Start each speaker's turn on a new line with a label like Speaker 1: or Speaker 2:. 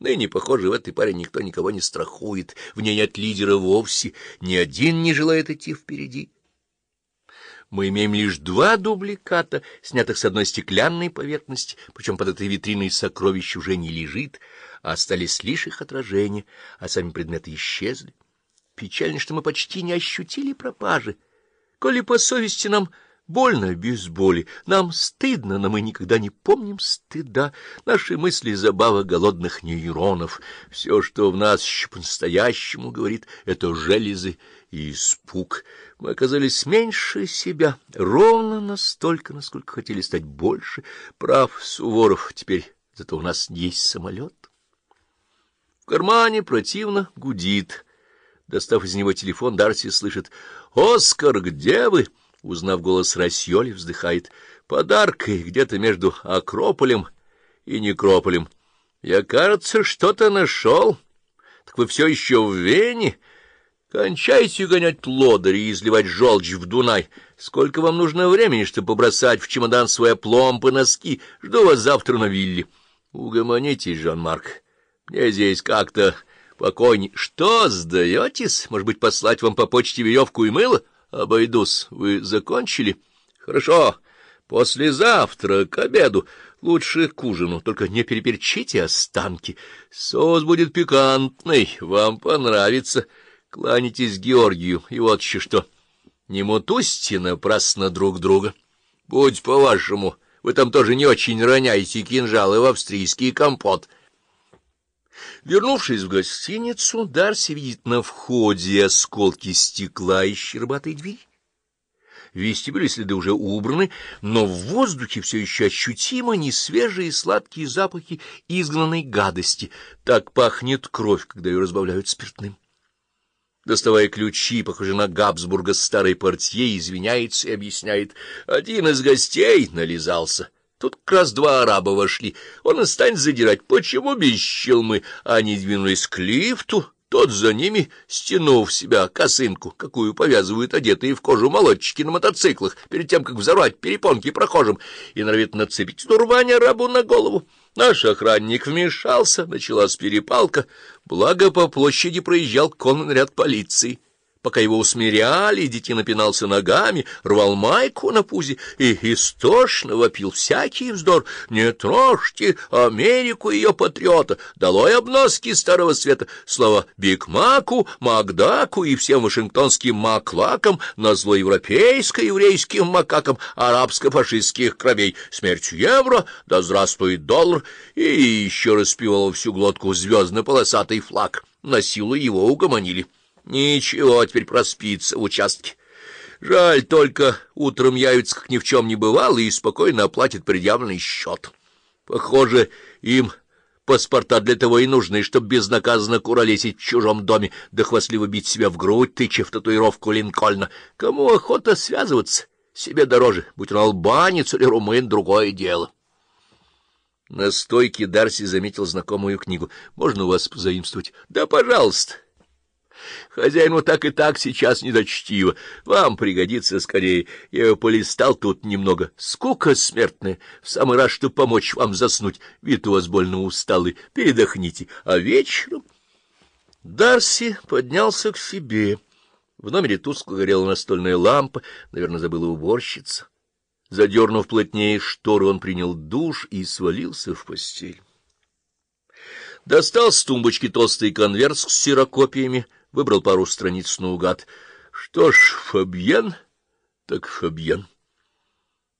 Speaker 1: Ныне, похоже, в этой паре никто никого не страхует, в ней нет лидера вовсе, ни один не желает идти впереди. Мы имеем лишь 2 дубликата, снятых с одной стеклянной поверхности, причем под этой витриной сокровищ уже не лежит, а остались лишь их отражения, а сами предметы исчезли. Печально, что мы почти не ощутили пропажи. Коли по совести нам больно без боли, нам стыдно, но мы никогда не помним стыда. Наши мысли — забава голодных нейронов. Все, что в нас еще по-настоящему говорит, — это железы и испуг. Мы оказались меньше себя, ровно настолько, насколько хотели стать больше. Прав Суворов, теперь зато у нас есть самолет. В кармане противно гудит. Достав из него телефон, Дарси слышит: «Оскар, где вы?» Узнав голос Рассьоли, вздыхает: «Подаркой где-то между Акрополем и Некрополем. Я, кажется, что-то нашел. Так вы все еще в Вене? Кончайте гонять лодыри и изливать желчь в Дунай. Сколько вам нужно времени, чтобы побросать в чемодан свои опломбы, носки? Жду вас завтра на вилле». «Угомонитесь, Жан-Марк. Мне здесь как-то покойней». «Что, сдаетесь? Может быть, послать вам по почте веревку и мыло?» «Обойдусь. Вы закончили?» «Хорошо. Послезавтра к обеду. Лучше к ужину. Только не переперчите останки. Соус будет пикантный. Вам понравится. Кланяйтесь Георгию. И вот еще что. Не мутусьте напрасно друг друга. Будь по-вашему. Вы там тоже не очень роняете кинжалы в австрийский компот». Вернувшись в гостиницу, Дарси видит на входе осколки стекла и щербатой двери. В вестибюле следы уже убраны, но в воздухе все еще ощутимо несвежие сладкие запахи изгнанной гадости. Так пахнет кровь, когда ее разбавляют спиртным. Доставая ключи, похоже на Габсбурга, старой портье, извиняется и объясняет: один из гостей нализался. Тут как раз 2 араба вошли. Он и станет задирать. Почему без челмы? Они двинулись к лифту. Тот за ними, стянув себя косынку, какую повязывают одетые в кожу молодчики на мотоциклах, перед тем, как взорвать перепонки прохожим, и норовит нацепить турбань арабу на голову. Наш охранник вмешался, началась перепалка. Благо, по площади проезжал конный наряд полиции. Пока его усмиряли, детина пинался ногами, рвал майку на пузе и истошно вопил всякий вздор: «Не трожьте Америку и ее патриота! Долой обноски Старого Света! Слава Биг Маку, Макдаку и всем вашингтонским маклакам, назло европейско-еврейским макакам арабско-фашистских кровей! Смерть евро! Да здравствует доллар!» И еще распевал во всю глотку звездно-полосатый флаг. На силу его угомонили. Ничего, теперь проспится в участке. Жаль, только утром явится, как ни в чем не бывало, и спокойно оплатит предъявленный счет. Похоже, им паспорта для того и нужны, чтобы безнаказанно куролесить в чужом доме, да хвастливо бить себя в грудь, тыча в татуировку Линкольна. Кому охота связываться? Себе дороже. Будь он албанец или румын, другое дело. На стойке Дарси заметил знакомую книгу. «Можно у вас позаимствовать?» «Да, пожалуйста». Хозяину так и так сейчас недочтиво. Вам пригодится скорее. Я его полистал тут немного. Скука смертная. В самый раз, чтобы помочь вам заснуть. Вид у вас больно усталый. Передохните. А вечером... Дарси поднялся к себе. В номере тускло горела настольная лампа. Наверное, забыла уборщица. Задернув плотнее шторы, он принял душ и свалился в постель. Достал с тумбочки толстый конверт с ксерокопиями, выбрал пару страниц наугад. Что ж, Фабьен, так Фабьен.